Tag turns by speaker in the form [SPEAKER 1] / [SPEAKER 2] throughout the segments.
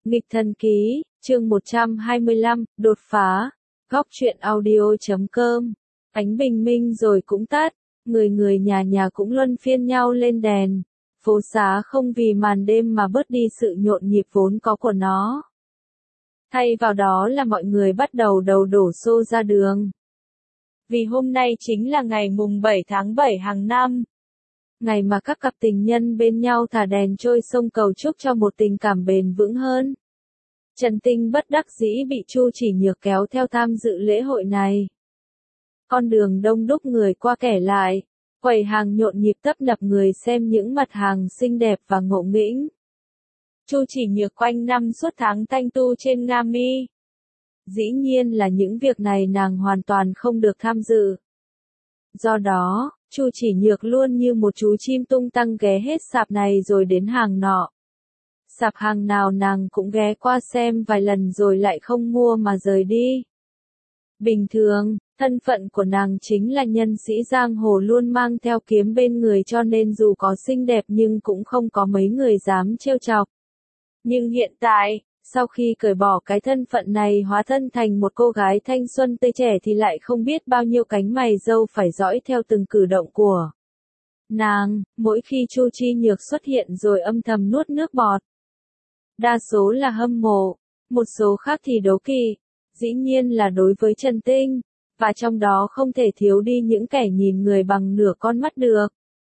[SPEAKER 1] Nghịch thần ký, chương 125, đột phá. Góc truyện audio.com. Ánh bình minh rồi cũng tắt, người người nhà nhà cũng luân phiên nhau lên đèn. Phố xá không vì màn đêm mà bớt đi sự nhộn nhịp vốn có của nó. Thay vào đó là mọi người bắt đầu đầu đổ xô ra đường. Vì hôm nay chính là ngày mùng 7 tháng 7 hàng năm. Ngày mà các cặp tình nhân bên nhau thả đèn trôi sông cầu chúc cho một tình cảm bền vững hơn. Trần Tinh bất đắc dĩ bị Chu Chỉ Nhược kéo theo tham dự lễ hội này. Con đường đông đúc người qua kẻ lại, quầy hàng nhộn nhịp tấp nập người xem những mặt hàng xinh đẹp và ngộ nghĩnh. Chu Chỉ Nhược quanh năm suốt tháng thanh tu trên Nga Mi. Dĩ nhiên là những việc này nàng hoàn toàn không được tham dự. Do đó, Chu Chỉ Nhược luôn như một chú chim tung tăng ghé hết sạp này rồi đến hàng nọ. Sạp hàng nào nàng cũng ghé qua xem vài lần rồi lại không mua mà rời đi. Bình thường, thân phận của nàng chính là nhân sĩ giang hồ luôn mang theo kiếm bên người cho nên dù có xinh đẹp nhưng cũng không có mấy người dám trêu chọc. Nhưng hiện tại, sau khi cởi bỏ cái thân phận này hóa thân thành một cô gái thanh xuân tươi trẻ thì lại không biết bao nhiêu cánh mày râu phải dõi theo từng cử động của nàng, mỗi khi Chu Chi Nhược xuất hiện rồi âm thầm nuốt nước bọt. Đa số là hâm mộ, một số khác thì đố kỵ, dĩ nhiên là đối với Trần Tinh, và trong đó không thể thiếu đi những kẻ nhìn người bằng nửa con mắt được.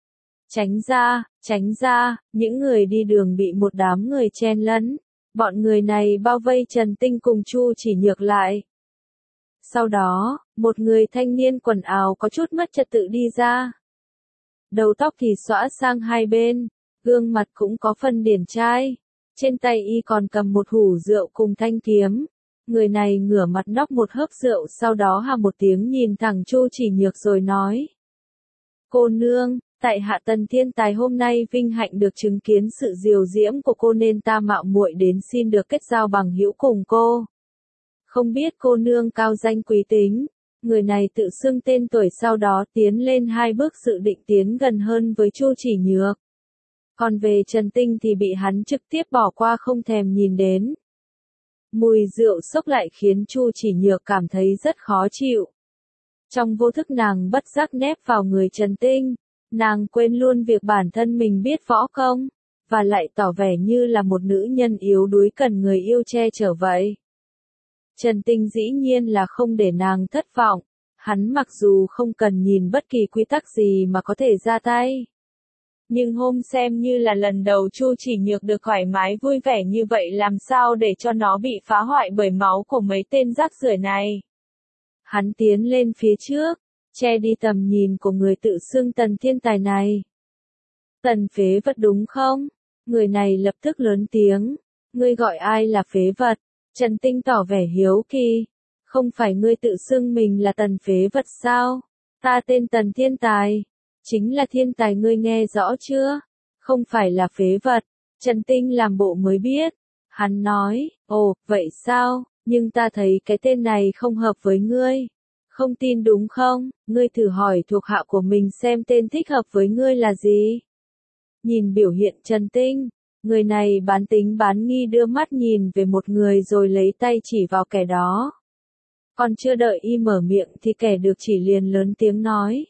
[SPEAKER 1] Tránh ra, những người đi đường bị một đám người chen lấn. Bọn người này bao vây Trần Tinh cùng Chu Chỉ Nhược lại. Sau đó, một người thanh niên quần áo có chút mất trật tự đi ra. Đầu tóc thì xõa sang hai bên, gương mặt cũng có phần điển trai. Trên tay y còn cầm một hũ rượu cùng thanh kiếm. Người này ngửa mặt nốc một hớp rượu sau đó hà một tiếng nhìn thẳng Chu Chỉ Nhược rồi nói. Cô nương, tại hạ Tần Thiên Tài hôm nay vinh hạnh được chứng kiến sự diều diễm của cô nên ta mạo muội đến xin được kết giao bằng hữu cùng cô. Không biết cô nương cao danh quý tính, người này tự xưng tên tuổi sau đó tiến lên hai bước dự định tiến gần hơn với Chu Chỉ Nhược. Còn về Trần Tinh thì bị hắn trực tiếp bỏ qua không thèm nhìn đến. Mùi rượu xốc lại khiến Chu Chỉ Nhược cảm thấy rất khó chịu. Trong vô thức nàng bất giác nép vào người Trần Tinh. Nàng quên luôn việc bản thân mình biết võ công, và lại tỏ vẻ như là một nữ nhân yếu đuối cần người yêu che chở vậy. Trần Tinh dĩ nhiên là không để nàng thất vọng, hắn mặc dù không cần nhìn bất kỳ quy tắc gì mà có thể ra tay. Nhưng hôm xem như là lần đầu Chu Chỉ Nhược được thoải mái vui vẻ như vậy làm sao để cho nó bị phá hoại bởi máu của mấy tên rác rưởi này. Hắn tiến lên phía trước, che đi tầm nhìn của người tự xưng Tần Thiên Tài này. Tần phế vật đúng không? Người này lập tức lớn tiếng. Ngươi gọi ai là phế vật? Trần Tinh tỏ vẻ hiếu kỳ. Không phải ngươi tự xưng mình là Tần phế vật sao? Ta tên Tần Thiên Tài. Chính là thiên tài ngươi nghe rõ chưa? Không phải là phế vật. Trần Tinh làm bộ mới biết. Hắn nói, ồ, vậy sao? Nhưng ta thấy cái tên này không hợp với ngươi. Không tin đúng không? Ngươi thử hỏi thuộc hạ của mình xem tên thích hợp với ngươi là gì? Nhìn biểu hiện Trần Tinh, người này bán tính bán nghi đưa mắt nhìn về một người rồi lấy tay chỉ vào kẻ đó. Còn chưa đợi y mở miệng thì kẻ được chỉ liền lớn tiếng nói.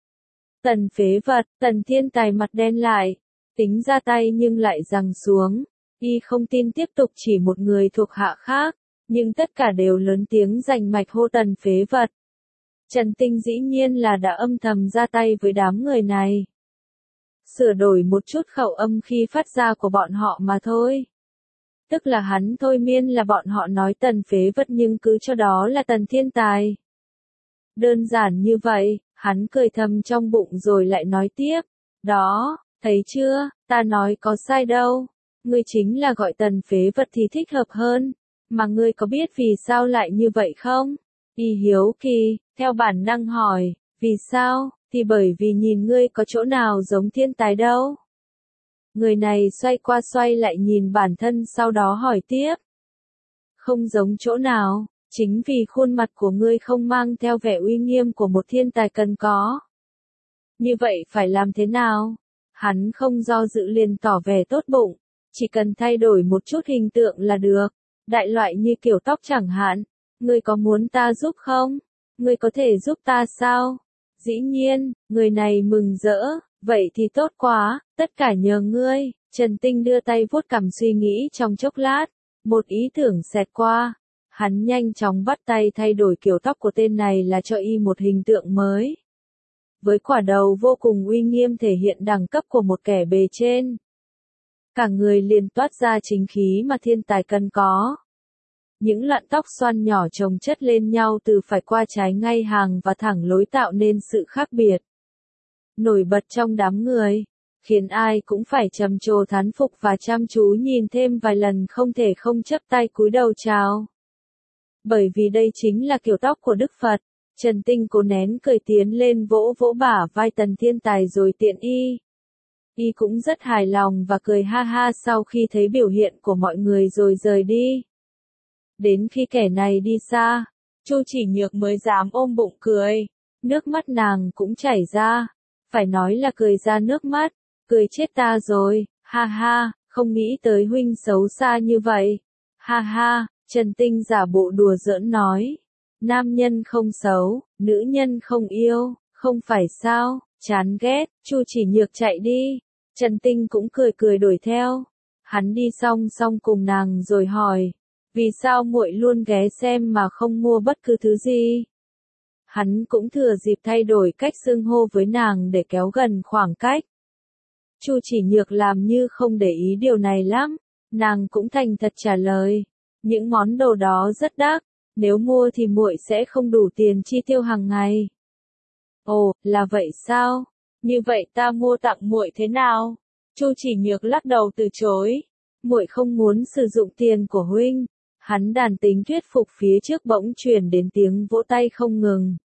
[SPEAKER 1] Tần phế vật, Tần Thiên Tài mặt đen lại, tính ra tay nhưng lại giằng xuống. Y không tin tiếp tục chỉ một người thuộc hạ khác, nhưng tất cả đều lớn tiếng giành mạch hô Tần phế vật. Trần Tinh dĩ nhiên là đã âm thầm ra tay với đám người này. Sửa đổi một chút khẩu âm khi phát ra của bọn họ mà thôi. Tức là hắn thôi miên là bọn họ nói Tần phế vật nhưng cứ cho đó là Tần Thiên Tài. Đơn giản như vậy, hắn cười thầm trong bụng rồi lại nói tiếp. Đó, thấy chưa, ta nói có sai đâu. Ngươi chính là gọi Tần phế vật thì thích hợp hơn. Mà ngươi có biết vì sao lại như vậy không? Y hiếu kỳ, theo bản năng hỏi, vì sao, thì bởi vì nhìn ngươi có chỗ nào giống thiên tài đâu. Người này xoay qua xoay lại nhìn bản thân sau đó hỏi tiếp. Không giống chỗ nào, chính vì khuôn mặt của ngươi không mang theo vẻ uy nghiêm của một thiên tài cần có. Như vậy phải làm thế nào? Hắn không do dự liền tỏ vẻ tốt bụng. chỉ cần thay đổi một chút hình tượng là được. Đại loại như kiểu tóc chẳng hạn. Ngươi có muốn ta giúp không? Ngươi có thể giúp ta sao? Dĩ nhiên, người này mừng rỡ, vậy thì tốt quá, tất cả nhờ ngươi. Trần Tinh đưa tay vuốt cằm suy nghĩ trong chốc lát, một ý tưởng xẹt qua. Hắn nhanh chóng bắt tay thay đổi kiểu tóc của tên này là cho y một hình tượng mới. Với quả đầu vô cùng uy nghiêm thể hiện đẳng cấp của một kẻ bề trên. Cả người liền toát ra chính khí mà thiên tài cần có. Những lọn tóc xoăn nhỏ chồng chất lên nhau từ phải qua trái ngay hàng và thẳng lối tạo nên sự khác biệt. Nổi bật trong đám người, khiến ai cũng phải trầm trồ thán phục và chăm chú nhìn thêm vài lần không thể không chấp tay cúi đầu chào. Bởi vì đây chính là kiểu tóc của Đức Phật, Trần Tinh cố nén cười tiến lên vỗ vỗ bả vai Tần Thiên Tài rồi tiện y. Y cũng rất hài lòng và cười ha ha sau khi thấy biểu hiện của mọi người rồi rời đi. Đến khi kẻ này đi xa, Chu Chỉ Nhược mới dám ôm bụng cười, nước mắt nàng cũng chảy ra, phải nói là cười ra nước mắt, cười chết ta rồi, ha ha, không nghĩ tới huynh xấu xa như vậy, ha ha, Trần Tinh giả bộ đùa giỡn nói, nam nhân không xấu, nữ nhân không yêu, không phải sao, chán ghét, Chu Chỉ Nhược chạy đi, Trần Tinh cũng cười cười đuổi theo, hắn đi song song cùng nàng rồi hỏi. Vì sao muội luôn ghé xem mà không mua bất cứ thứ gì? Hắn cũng thừa dịp thay đổi cách xưng hô với nàng để kéo gần khoảng cách. Chu Chỉ Nhược làm như không để ý điều này lắm, nàng cũng thành thật trả lời, những món đồ đó rất đắt, nếu mua thì muội sẽ không đủ tiền chi tiêu hàng ngày. Ồ, là vậy sao? Như vậy ta mua tặng muội thế nào? Chu Chỉ Nhược lắc đầu từ chối, muội không muốn sử dụng tiền của huynh. Hắn đàn tính thuyết phục phía trước bỗng truyền đến tiếng vỗ tay không ngừng.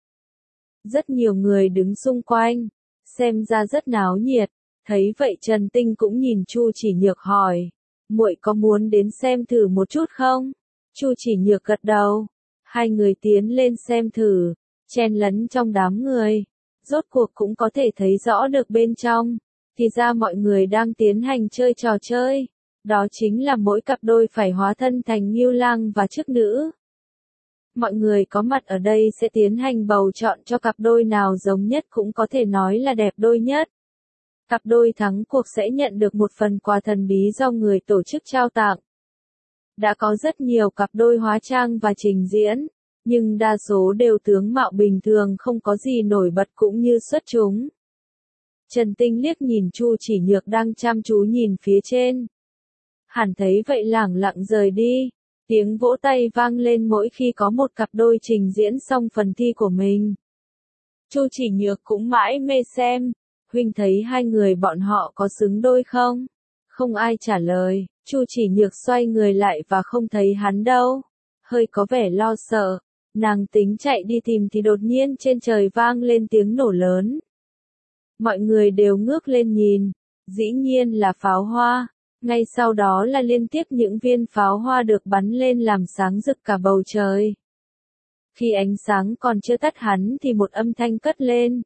[SPEAKER 1] Rất nhiều người đứng xung quanh, xem ra rất náo nhiệt, thấy vậy Trần Tinh cũng nhìn Chu Chỉ Nhược hỏi, muội có muốn đến xem thử một chút không? Chu Chỉ Nhược gật đầu, hai người tiến lên xem thử, chen lấn trong đám người, rốt cuộc cũng có thể thấy rõ được bên trong, thì ra mọi người đang tiến hành chơi trò chơi. Đó chính là mỗi cặp đôi phải hóa thân thành Ngưu Lang và chức nữ. Mọi người có mặt ở đây sẽ tiến hành bầu chọn cho cặp đôi nào giống nhất cũng có thể nói là đẹp đôi nhất. Cặp đôi thắng cuộc sẽ nhận được một phần quà thần bí do người tổ chức trao tặng. Đã có rất nhiều cặp đôi hóa trang và trình diễn, nhưng đa số đều tướng mạo bình thường không có gì nổi bật cũng như xuất chúng. Trần Tinh liếc nhìn Chu Chỉ Nhược đang chăm chú nhìn phía trên. Hẳn thấy vậy lẳng lặng rời đi, tiếng vỗ tay vang lên mỗi khi có một cặp đôi trình diễn xong phần thi của mình. Chu Chỉ Nhược cũng mãi mê xem, huynh thấy hai người bọn họ có xứng đôi không? Không ai trả lời, Chu Chỉ Nhược xoay người lại và không thấy hắn đâu, hơi có vẻ lo sợ, nàng tính chạy đi tìm thì đột nhiên trên trời vang lên tiếng nổ lớn. Mọi người đều ngước lên nhìn, dĩ nhiên là pháo hoa. Ngay sau đó là liên tiếp những viên pháo hoa được bắn lên làm sáng rực cả bầu trời. Khi ánh sáng còn chưa tắt hẳn thì một âm thanh cất lên.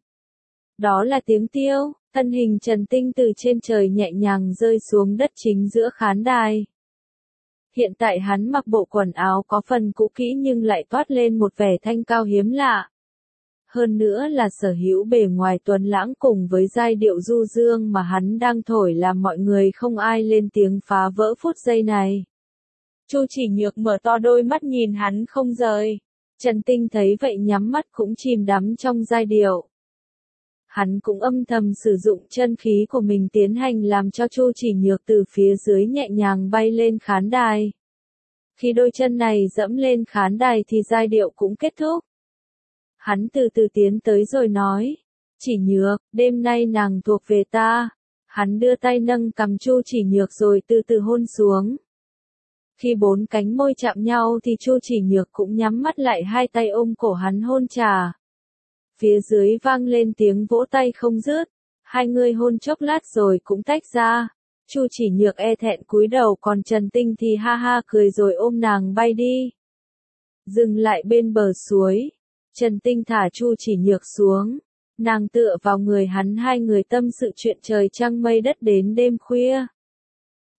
[SPEAKER 1] Đó là tiếng tiêu, thân hình Trần Tinh từ trên trời nhẹ nhàng rơi xuống đất chính giữa khán đài. Hiện tại hắn mặc bộ quần áo có phần cũ kỹ nhưng lại toát lên một vẻ thanh cao hiếm lạ. Hơn nữa là sở hữu bề ngoài tuấn lãng cùng với giai điệu du dương mà hắn đang thổi làm mọi người không ai lên tiếng phá vỡ phút giây này. Chu Chỉ Nhược mở to đôi mắt nhìn hắn không rời. Trần Tinh thấy vậy nhắm mắt cũng chìm đắm trong giai điệu. Hắn cũng âm thầm sử dụng chân khí của mình tiến hành làm cho Chu Chỉ Nhược từ phía dưới nhẹ nhàng bay lên khán đài. Khi đôi chân này dẫm lên khán đài thì giai điệu cũng kết thúc. Hắn từ từ tiến tới rồi nói, Chỉ Nhược, đêm nay nàng thuộc về ta. Hắn đưa tay nâng cằm Chu Chỉ Nhược rồi từ từ hôn xuống. Khi bốn cánh môi chạm nhau thì Chu Chỉ Nhược cũng nhắm mắt lại, hai tay ôm cổ hắn hôn trà. Phía dưới vang lên tiếng vỗ tay không dứt, hai người hôn chốc lát rồi cũng tách ra. Chu Chỉ Nhược e thẹn cúi đầu, còn Trần Tinh thì ha ha cười rồi ôm nàng bay đi. Dừng lại bên bờ suối, Trần Tinh thả Chu Chỉ Nhược xuống, nàng tựa vào người hắn, hai người tâm sự chuyện trời trăng mây đất đến đêm khuya.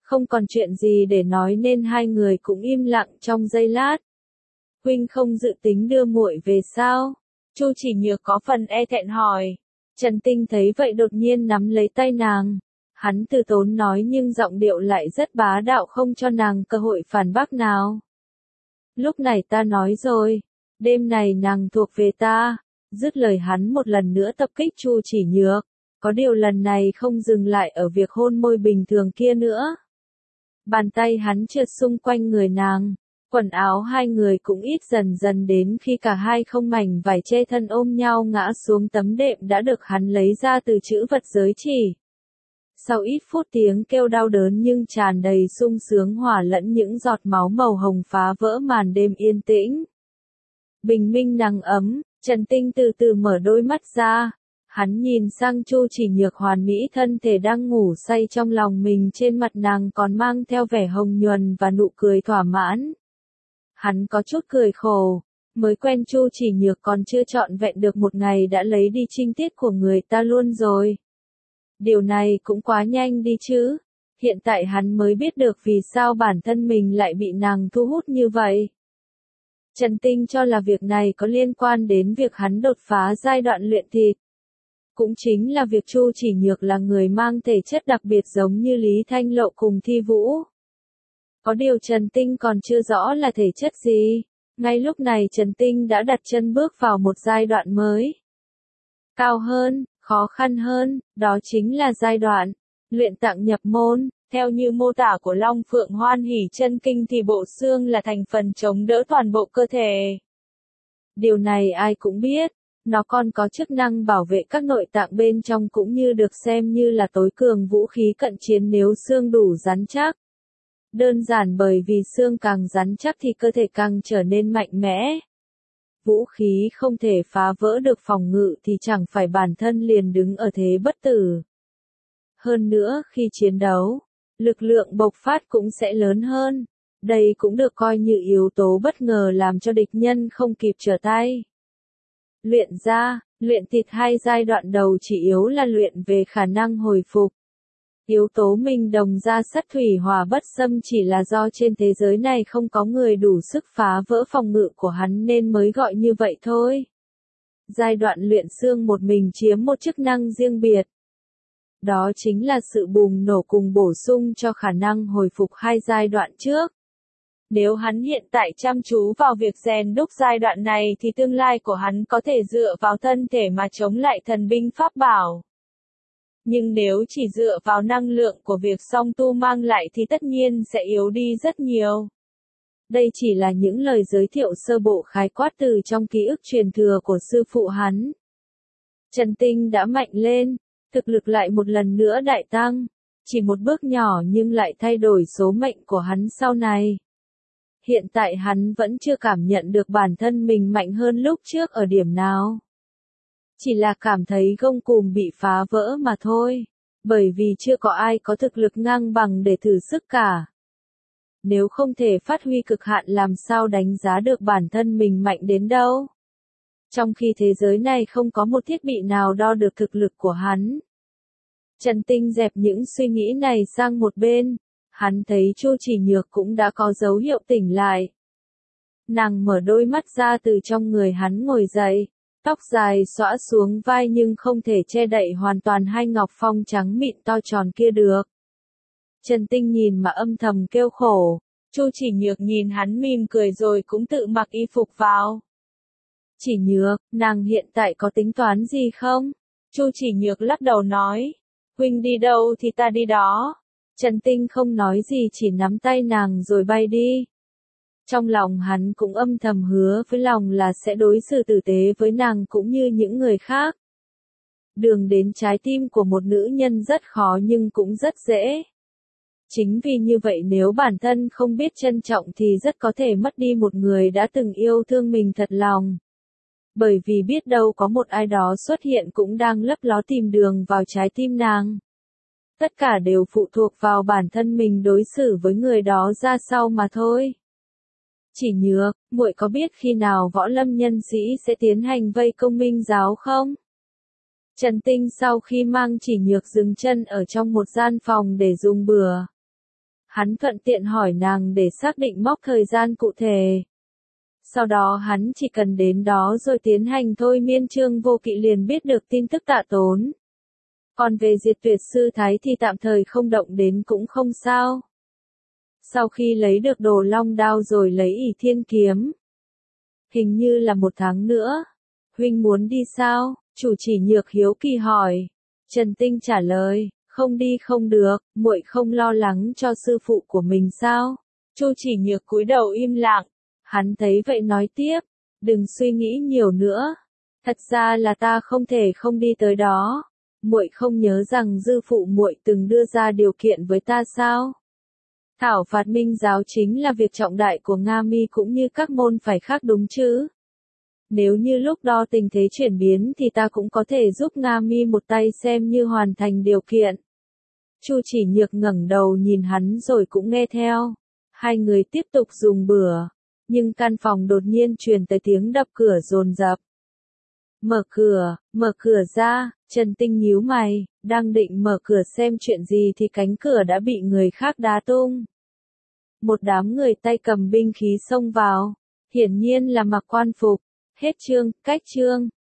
[SPEAKER 1] Không còn chuyện gì để nói nên hai người cũng im lặng trong giây lát. Huynh không dự tính đưa muội về sao? Chu Chỉ Nhược có phần e thẹn hỏi. Trần Tinh thấy vậy đột nhiên nắm lấy tay nàng. Hắn từ tốn nói nhưng giọng điệu lại rất bá đạo không cho nàng cơ hội phản bác nào. Lúc này ta nói rồi, đêm này nàng thuộc về ta. Dứt lời hắn một lần nữa tập kích Chu Chỉ Nhược. Có điều lần này không dừng lại ở việc hôn môi bình thường kia nữa. Bàn tay hắn trượt xung quanh người nàng. Quần áo hai người cũng ít dần dần đến khi cả hai không mảnh vải che thân ôm nhau ngã xuống tấm đệm đã được hắn lấy ra từ trữ vật giới chỉ. Sau ít phút tiếng kêu đau đớn nhưng tràn đầy sung sướng hòa lẫn những giọt máu màu hồng phá vỡ màn đêm yên tĩnh. Bình minh nắng ấm, Trần Tinh từ từ mở đôi mắt ra. Hắn nhìn sang Chu Chỉ Nhược hoàn mỹ thân thể đang ngủ say trong lòng mình, trên mặt nàng còn mang theo vẻ hồng nhuần và nụ cười thỏa mãn. Hắn có chút cười khổ, mới quen Chu Chỉ Nhược còn chưa trọn vẹn được một ngày đã lấy đi trinh tiết của người ta luôn rồi. Điều này cũng quá nhanh đi chứ. Hiện tại hắn mới biết được vì sao bản thân mình lại bị nàng thu hút như vậy. Trần Tinh cho là việc này có liên quan đến việc hắn đột phá giai đoạn luyện thịt. Cũng chính là việc Chu Chỉ Nhược là người mang thể chất đặc biệt giống như Lý Thanh Lộ cùng Thi Vũ. Có điều Trần Tinh còn chưa rõ là thể chất gì. Ngay lúc này Trần Tinh đã đặt chân bước vào một giai đoạn mới. Cao hơn, khó khăn hơn, đó chính là giai đoạn luyện tạng nhập môn. Theo như mô tả của Long Phượng Hoan Hỷ Chân Kinh thì bộ xương là thành phần chống đỡ toàn bộ cơ thể. Điều này ai cũng biết. Nó còn có chức năng bảo vệ các nội tạng bên trong cũng như được xem như là tối cường vũ khí cận chiến nếu xương đủ rắn chắc. Đơn giản bởi vì xương càng rắn chắc thì cơ thể càng trở nên mạnh mẽ. Vũ khí không thể phá vỡ được phòng ngự thì chẳng phải bản thân liền đứng ở thế bất tử. Hơn nữa khi chiến đấu, lực lượng bộc phát cũng sẽ lớn hơn. Đây cũng được coi như yếu tố bất ngờ làm cho địch nhân không kịp trở tay. Luyện da, luyện thịt hai giai đoạn đầu chỉ yếu là luyện về khả năng hồi phục. Yếu tố minh đồng da sắt thủy hỏa bất xâm chỉ là do trên thế giới này không có người đủ sức phá vỡ phòng ngự của hắn nên mới gọi như vậy thôi. Giai đoạn luyện xương một mình chiếm một chức năng riêng biệt. Đó chính là sự bùng nổ cùng bổ sung cho khả năng hồi phục hai giai đoạn trước. Nếu hắn hiện tại chăm chú vào việc rèn đúc giai đoạn này thì tương lai của hắn có thể dựa vào thân thể mà chống lại thần binh pháp bảo. Nhưng nếu chỉ dựa vào năng lượng của việc song tu mang lại thì tất nhiên sẽ yếu đi rất nhiều. Đây chỉ là những lời giới thiệu sơ bộ khái quát từ trong ký ức truyền thừa của sư phụ hắn. Trần Tinh đã mạnh lên, thực lực lại một lần nữa đại tăng. Chỉ một bước nhỏ nhưng lại thay đổi số mệnh của hắn sau này. Hiện tại hắn vẫn chưa cảm nhận được bản thân mình mạnh hơn lúc trước ở điểm nào. Chỉ là cảm thấy gông cùm bị phá vỡ mà thôi. Bởi vì chưa có ai có thực lực ngang bằng để thử sức cả. Nếu không thể phát huy cực hạn làm sao đánh giá được bản thân mình mạnh đến đâu. Trong khi thế giới này không có một thiết bị nào đo được thực lực của hắn. Trần Tinh dẹp những suy nghĩ này sang một bên. Hắn thấy Chu Chỉ Nhược cũng đã có dấu hiệu tỉnh lại. Nàng mở đôi mắt ra từ trong người hắn ngồi dậy. Tóc dài xõa xuống vai nhưng không thể che đậy hoàn toàn hai ngọc phong trắng mịn to tròn kia được. Trần Tinh nhìn mà âm thầm kêu khổ. Chu Chỉ Nhược nhìn hắn mỉm cười rồi cũng tự mặc y phục vào. Chỉ Nhược, nàng hiện tại có tính toán gì không? Chu Chỉ Nhược lắc đầu nói. Huynh đi đâu thì ta đi đó. Trần Tinh không nói gì chỉ nắm tay nàng rồi bay đi. Trong lòng hắn cũng âm thầm hứa với lòng là sẽ đối xử tử tế với nàng cũng như những người khác. Đường đến trái tim của một nữ nhân rất khó nhưng cũng rất dễ. Chính vì như vậy nếu bản thân không biết trân trọng thì rất có thể mất đi một người đã từng yêu thương mình thật lòng. Bởi vì biết đâu có một ai đó xuất hiện cũng đang lấp ló tìm đường vào trái tim nàng. Tất cả đều phụ thuộc vào bản thân mình đối xử với người đó ra sao mà thôi. Chỉ Nhược, muội có biết khi nào võ lâm nhân sĩ sẽ tiến hành vây công Minh giáo không? Trần Tinh sau khi mang Chỉ Nhược dừng chân ở trong một gian phòng để dùng bữa. Hắn thuận tiện hỏi nàng để xác định mốc thời gian cụ thể. Sau đó hắn chỉ cần đến đó rồi tiến hành thôi miên, Trương Vô Kỵ liền biết được tin tức Tạ Tốn. Còn về Diệt Tuyệt Sư Thái thì tạm thời không động đến cũng không sao. Sau khi lấy được Đồ Long đao rồi lấy ỷ thiên kiếm. Hình như là 1 tháng nữa. Huynh muốn đi sao? Chủ Chỉ Nhược hiếu kỳ hỏi. Trần Tinh trả lời, không đi không được, muội không lo lắng cho sư phụ của mình sao? Chu Chỉ Nhược cúi đầu im lặng. Hắn thấy vậy nói tiếp, đừng suy nghĩ nhiều nữa. Thật ra là ta không thể không đi tới đó. Muội không nhớ rằng dư phụ muội từng đưa ra điều kiện với ta sao? Thảo phạt minh giáo chính là việc trọng đại của Nga Mi cũng như các môn phái khác đúng chứ? Nếu như lúc đó tình thế chuyển biến thì ta cũng có thể giúp Nga Mi một tay xem như hoàn thành điều kiện. Chu Chỉ Nhược ngẩng đầu nhìn hắn rồi cũng nghe theo. Hai người tiếp tục dùng bữa, nhưng căn phòng đột nhiên truyền tới tiếng đập cửa dồn dập. Mở cửa ra, Trần Tinh nhíu mày, đang định mở cửa xem chuyện gì thì cánh cửa đã bị người khác đá tung. Một đám người tay cầm binh khí xông vào, hiển nhiên là mặc quan phục. Hết chương, cách chương.